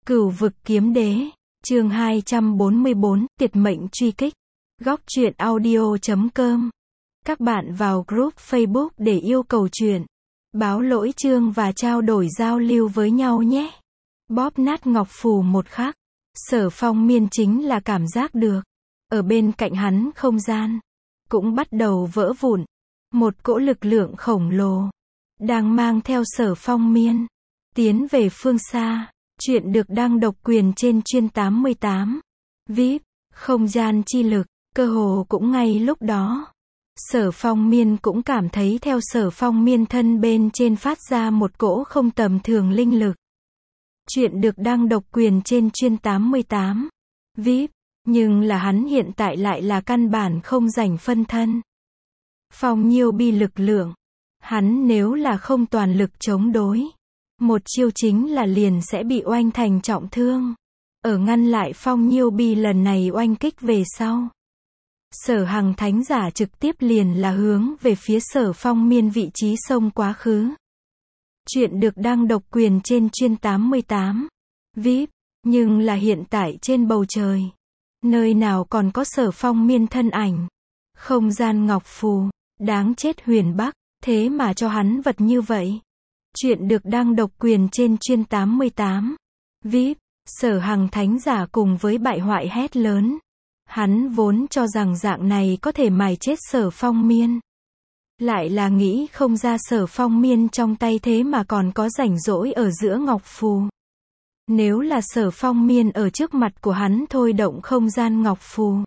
Cửu vực kiếm đế, chương 244, tuyệt mệnh truy kích. Góc truyện audio.com. Các bạn vào group Facebook để yêu cầu truyện, báo lỗi chương và trao đổi giao lưu với nhau nhé. Bóp nát ngọc phù một khắc, Sở Phong Miên chính là cảm giác được. Ở bên cạnh hắn không gian cũng bắt đầu vỡ vụn. Một cỗ lực lượng khổng lồ đang mang theo Sở Phong Miên tiến về phương xa. Chuyện được đăng độc quyền trên chuyên 88. VIP, không gian chi lực, cơ hồ cũng ngay lúc đó. Sở Phong Miên cũng cảm thấy theo Sở Phong Miên thân bên trên phát ra một cỗ không tầm thường linh lực. Chuyện được đăng độc quyền trên chuyên 88. VIP, nhưng là hắn hiện tại lại là căn bản không rảnh phân thân. Phong Nhiêu bi lực lượng. Hắn nếu là không toàn lực chống đối, một chiêu chính là liền sẽ bị oanh thành trọng thương. Ở ngăn lại Phong Nhiêu bi lần này oanh kích về sau, Sở Hằng thánh giả trực tiếp liền là hướng về phía Sở Phong Miên vị trí xông quá khứ. Chuyện được đăng độc quyền trên chuyên 88. VIP, nhưng là hiện tại trên bầu trời, nơi nào còn có Sở Phong Miên thân ảnh. Không gian ngọc phù, đáng chết Huyền Bắc, thế mà cho hắn vật như vậy. Chuyện được đăng độc quyền trên chuyên 88. VIP, Sở Hằng thánh giả cùng với bại hoại hét lớn. Hắn vốn cho rằng dạng này có thể mài chết Sở Phong Miên. Lại là nghĩ không ra Sở Phong Miên trong tay thế mà còn có rảnh rỗi ở giữa ngọc phù. Nếu là Sở Phong Miên ở trước mặt của hắn thôi động không gian ngọc phù,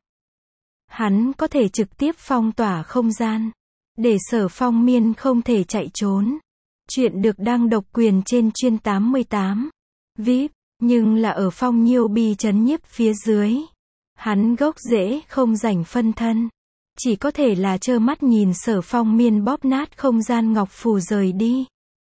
hắn có thể trực tiếp phong tỏa không gian, để Sở Phong Miên không thể chạy trốn. Chuyện được đăng độc quyền trên chuyên 88. VIP, nhưng là ở Phong Nhiêu bi chấn nhiếp phía dưới, hắn gốc rễ không rảnh phân thân, chỉ có thể là trơ mắt nhìn Sở Phong Miên bóp nát không gian ngọc phù rời đi.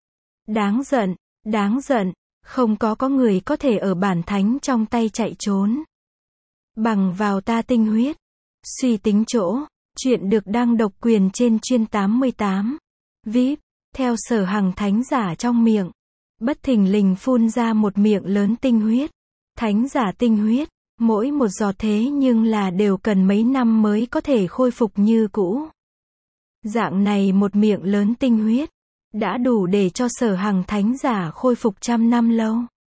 Đáng giận, không có người có thể ở bản thánh trong tay chạy trốn. Bằng vào ta tinh huyết, suy tính chỗ. Chuyện được đăng độc quyền trên chuyên 88. VIP, theo Sở Hằng thánh giả trong miệng, bất thình lình phun ra một miệng lớn tinh huyết. Thánh giả tinh huyết, mỗi một giọt thế nhưng là đều cần mấy năm mới có thể khôi phục như cũ. Dạng này một miệng lớn tinh huyết, đã đủ để cho Sở Hằng thánh giả khôi phục 100 năm lâu.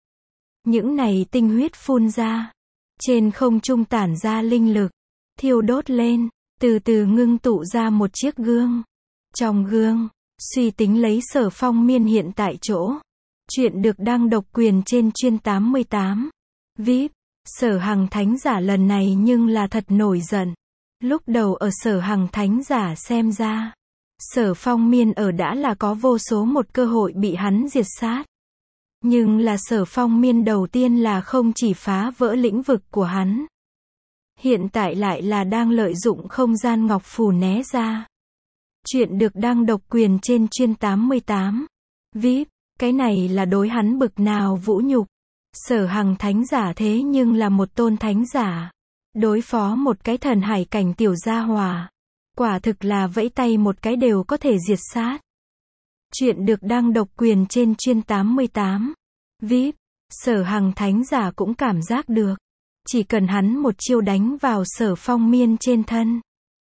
Những này tinh huyết phun ra, trên không trung tản ra linh lực, thiêu đốt lên, từ từ ngưng tụ ra một chiếc gương. Trong gương, suy tính lấy Sở Phong Miên hiện tại chỗ. Chuyện được đăng độc quyền trên chuyên 88. VIP, Sở Hằng thánh giả lần này nhưng là thật nổi giận. Lúc đầu ở Sở Hằng thánh giả xem ra, Sở Phong Miên ở đã là có vô số một cơ hội bị hắn diệt sát. Nhưng là Sở Phong Miên đầu tiên là không chỉ phá vỡ lĩnh vực của hắn, hiện tại lại là đang lợi dụng không gian ngọc phù né ra. Chuyện được đăng độc quyền trên chuyên 88. VIP, cái này là đối hắn bực nào vũ nhục. Sở Hằng thánh giả thế nhưng là một tôn thánh giả, đối phó một cái thần hải cảnh tiểu gia hỏa, quả thực là vẫy tay một cái đều có thể diệt sát. Chuyện được đăng độc quyền trên chuyên 88. VIP, Sở Hằng thánh giả cũng cảm giác được, chỉ cần hắn một chiêu đánh vào Sở Phong Miên trên thân,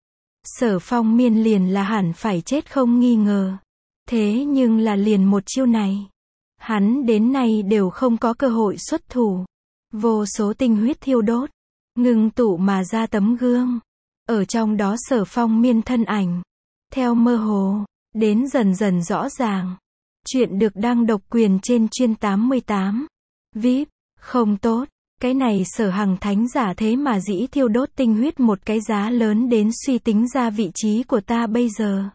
Sở Phong Miên liền là hẳn phải chết không nghi ngờ. Thế nhưng là liền một chiêu này, hắn đến nay đều không có cơ hội xuất thủ. Vô số tinh huyết thiêu đốt, ngưng tụ mà ra tấm gương. Ở trong đó Sở Phong Miên thân ảnh, theo mơ hồ, đến dần dần rõ ràng. Chuyện được đăng độc quyền trên chuyên 88. VIP, không tốt. Cái này Sở Hằng thánh giả thế mà dĩ thiêu đốt tinh huyết một cái giá lớn đến suy tính ra vị trí của ta bây giờ.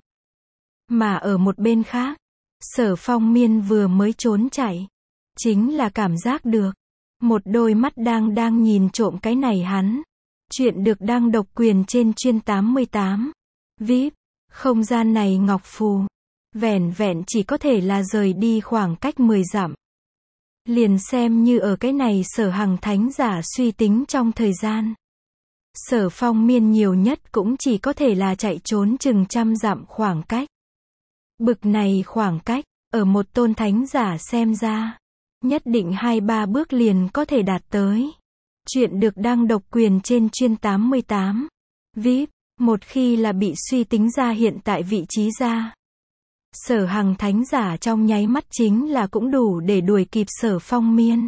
Mà ở một bên khác, Sở Phong Miên vừa mới trốn chạy, chính là cảm giác được một đôi mắt đang nhìn trộm cái này hắn. Chuyện được đăng độc quyền trên chuyên 88. VIP, không gian này ngọc phù, vẻn vẹn chỉ có thể là rời đi khoảng cách 10 dặm. Liền xem như ở cái này Sở Hằng thánh giả suy tính trong thời gian, Sở Phong Miên nhiều nhất cũng chỉ có thể là chạy trốn chừng 100 dặm khoảng cách. Bực này khoảng cách, ở một tôn thánh giả xem ra, nhất định 2-3 bước liền có thể đạt tới. Chuyện được đăng độc quyền trên chuyên 88. VIP, một khi là bị suy tính ra hiện tại vị trí ra. Sở Hằng thánh giả trong nháy mắt chính là cũng đủ để đuổi kịp Sở Phong Miên.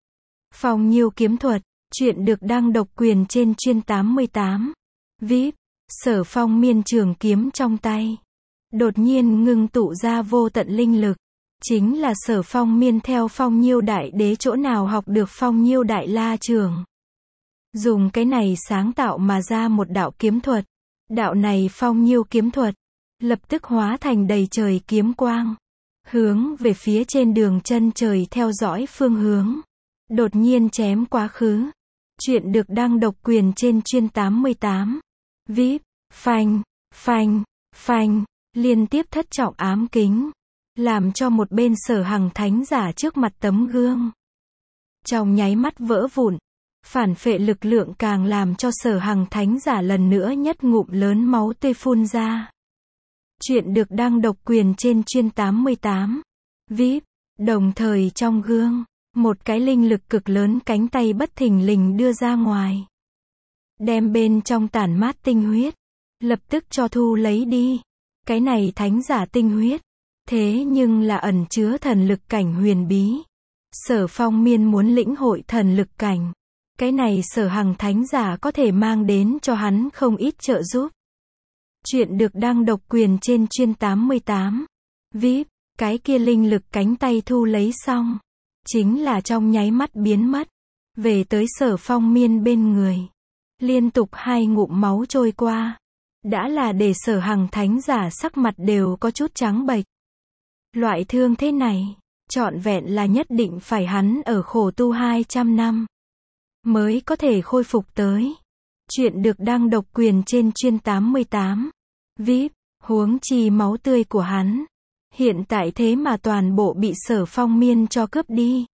Phong Nhiêu kiếm thuật, chuyện được đăng độc quyền trên chuyên 88. VIP, Sở Phong Miên trường kiếm trong tay. Đột nhiên ngưng tụ ra vô tận linh lực. Chính là Sở Phong Miên theo Phong Nhiêu đại đế chỗ nào học được Phong Nhiêu đại la trường. Dùng cái này sáng tạo mà ra một đạo kiếm thuật. Đạo này Phong Nhiêu kiếm thuật, lập tức hóa thành đầy trời kiếm quang. Hướng về phía trên đường chân trời theo dõi phương hướng. Đột nhiên chém quá khứ. Chuyện được đăng độc quyền trên chuyên 88. VIP, phanh, phanh, phanh, liên tiếp thất trọng ám kính. Làm cho một bên Sở Hằng thánh giả trước mặt tấm gương. Trong nháy mắt vỡ vụn. Phản phệ lực lượng càng làm cho Sở Hằng thánh giả lần nữa nhất ngụm lớn máu tươi phun ra. Chuyện được đăng độc quyền trên chuyên 88. VIP, đồng thời trong gương, một cái linh lực cực lớn cánh tay bất thình lình đưa ra ngoài. Đem bên trong tản mát tinh huyết, lập tức cho thu lấy đi. Cái này thánh giả tinh huyết, thế nhưng là ẩn chứa thần lực cảnh huyền bí. Sở Phong Miên muốn lĩnh hội thần lực cảnh. Cái này Sở Hằng thánh giả có thể mang đến cho hắn không ít trợ giúp. Chuyện được đăng độc quyền trên chuyên 88. VIP, cái kia linh lực cánh tay thu lấy xong. Chính là trong nháy mắt biến mất. Về tới Sở Phong Miên bên người. Liên tục 2 ngụm máu trôi qua. Đã là để Sở Hằng thánh giả sắc mặt đều có chút trắng bệch. Loại thương thế này, trọn vẹn là nhất định phải hắn ở khổ tu 200 năm. Mới có thể khôi phục tới. Chuyện được đăng độc quyền trên chuyên 88. VIP, huống chi máu tươi của hắn. Hiện tại thế mà toàn bộ bị Sở Phong Miên cho cướp đi.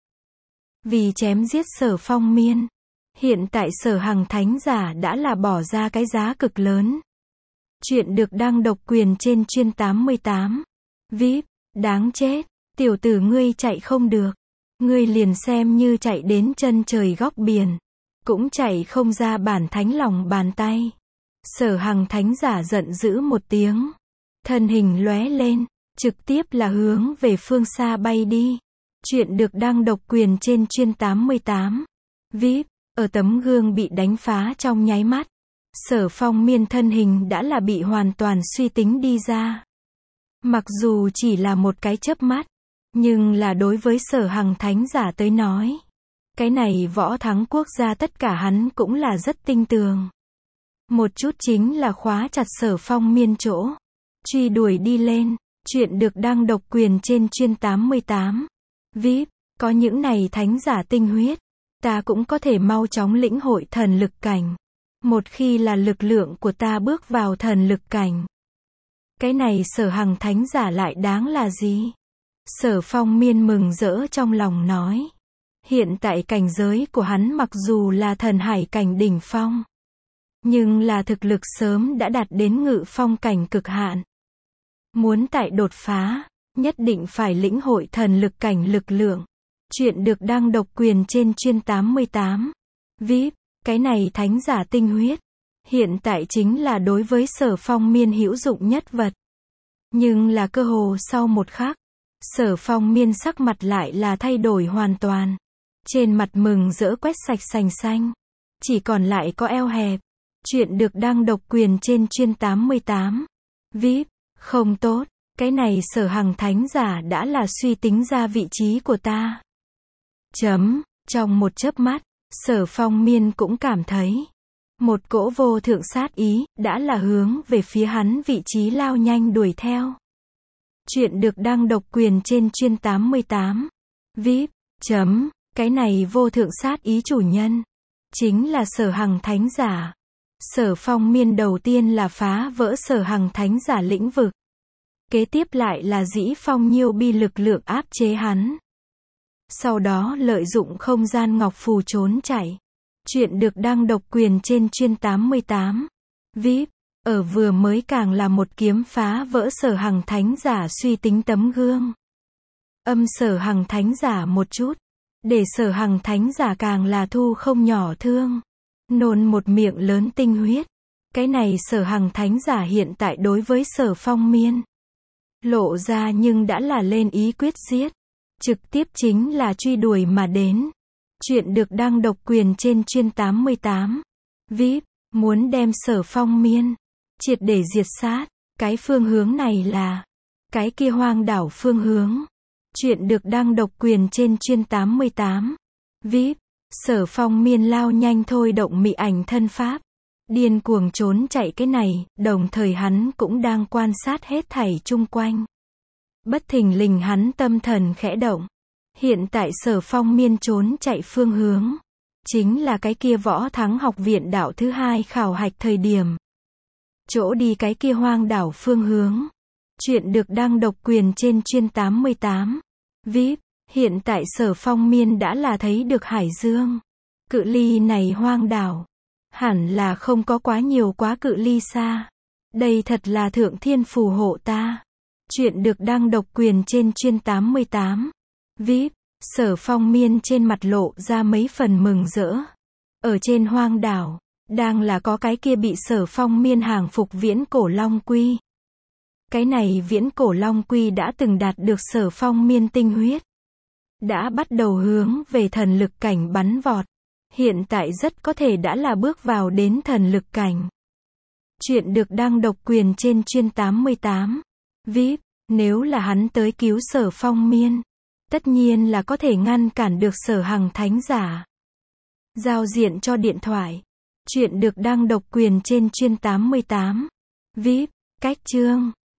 Vì chém giết Sở Phong Miên. Hiện tại Sở Hằng thánh giả đã là bỏ ra cái giá cực lớn. Chuyện được đăng độc quyền trên chuyên 88. VIP, đáng chết. Tiểu tử ngươi chạy không được. Ngươi liền xem như chạy đến chân trời góc biển. Cũng chạy không ra bản thánh lòng bàn tay. Sở Hằng thánh giả giận dữ một tiếng. Thân hình lóe lên. Trực tiếp là hướng về phương xa bay đi. Chuyện được đăng độc quyền trên chuyên 88. VIP, ở tấm gương bị đánh phá trong nháy mắt. Sở Phong Miên thân hình đã là bị hoàn toàn suy tính đi ra. Mặc dù chỉ là một cái chớp mắt. Nhưng là đối với Sở Hằng thánh giả tới nói. Cái này võ thắng quốc gia tất cả hắn cũng là rất tinh tường. Một chút chính là khóa chặt Sở Phong Miên chỗ. Truy đuổi đi lên. Chuyện được đăng độc quyền trên chuyên 88. VIP, có những này thánh giả tinh huyết. Ta cũng có thể mau chóng lĩnh hội thần lực cảnh. Một khi là lực lượng của ta bước vào thần lực cảnh. Cái này Sở Hằng thánh giả lại đáng là gì? Sở Phong Miên mừng rỡ trong lòng nói. Hiện tại cảnh giới của hắn mặc dù là thần hải cảnh đỉnh phong. Nhưng là thực lực sớm đã đạt đến ngự phong cảnh cực hạn. Muốn tại đột phá, nhất định phải lĩnh hội thần lực cảnh lực lượng. Chuyện được đăng độc quyền trên chuyên 88. VIP, cái này thánh giả tinh huyết. Hiện tại chính là đối với Sở Phong Miên hữu dụng nhất vật. Nhưng là cơ hồ sau một khắc. Sở Phong Miên sắc mặt lại là thay đổi hoàn toàn. Trên mặt mừng rỡ quét sạch sành xanh. Chỉ còn lại có eo hẹp. Chuyện được đăng độc quyền trên chuyên 88. VIP, không tốt. Cái này Sở Hằng thánh giả đã là suy tính ra vị trí của ta. Trong một chớp mắt, Sở Phong Miên cũng cảm thấy. Một cỗ vô thượng sát ý, đã là hướng về phía hắn vị trí lao nhanh đuổi theo. Chuyện được đăng độc quyền trên chuyên 88. VIP, cái này vô thượng sát ý chủ nhân. Chính là Sở Hằng thánh giả. Sở Phong Miên đầu tiên là phá vỡ Sở Hằng thánh giả lĩnh vực. Kế tiếp lại là dĩ Phong Nhiêu bi lực lượng áp chế hắn. Sau đó lợi dụng không gian ngọc phù trốn chạy. Chuyện được đăng độc quyền trên chuyên 88. VIP, ở vừa mới càng là một kiếm phá vỡ Sở Hằng thánh giả suy tính tấm gương. Sở Hằng thánh giả một chút, Để Sở Hằng thánh giả càng là thu không nhỏ thương. Nôn một miệng lớn tinh huyết. Cái này Sở Hằng thánh giả hiện tại đối với Sở Phong Miên lộ ra nhưng đã là lên ý quyết giết. Trực tiếp chính là truy đuổi mà đến. Chuyện được đăng độc quyền trên chuyên 88. VIP, muốn đem Sở Phong Miên triệt để diệt sát. Cái phương hướng này là cái kia hoang đảo phương hướng. Chuyện được đăng độc quyền trên chuyên 88. VIP, Sở Phong Miên lao nhanh thôi động mị ảnh thân pháp. Điên cuồng trốn chạy cái này, đồng thời hắn cũng đang quan sát hết thảy chung quanh. Bất thình lình hắn tâm thần khẽ động. Hiện tại Sở Phong Miên trốn chạy phương hướng chính là cái kia Võ Thắng học viện đạo thứ 2 khảo hạch thời điểm. Chỗ đi cái kia hoang đảo phương hướng. Chuyện được đăng độc quyền trên chuyên 88. VIP, hiện tại Sở Phong Miên đã là thấy được Hải Dương. Cự ly này hoang đảo hẳn là không có quá nhiều quá cự ly xa. Đây thật là thượng thiên phù hộ ta. Chuyện được đăng độc quyền trên chuyên 88. VIP, Sở Phong Miên trên mặt lộ ra mấy phần mừng rỡ. Ở trên hoang đảo, đang là có cái kia bị Sở Phong Miên hàng phục viễn cổ long quy. Cái này viễn cổ long quy đã từng đạt được Sở Phong Miên tinh huyết. Đã bắt đầu hướng về thần lực cảnh bắn vọt. Hiện tại rất có thể đã là bước vào đến thần lực cảnh. Chuyện được đăng độc quyền trên chuyên 88. VIP, nếu là hắn tới cứu Sở Phong Miên, tất nhiên là có thể ngăn cản được Sở Hằng thánh giả. Giao diện cho điện thoại. Chuyện được đăng độc quyền trên chuyên 88. VIP, cách chương.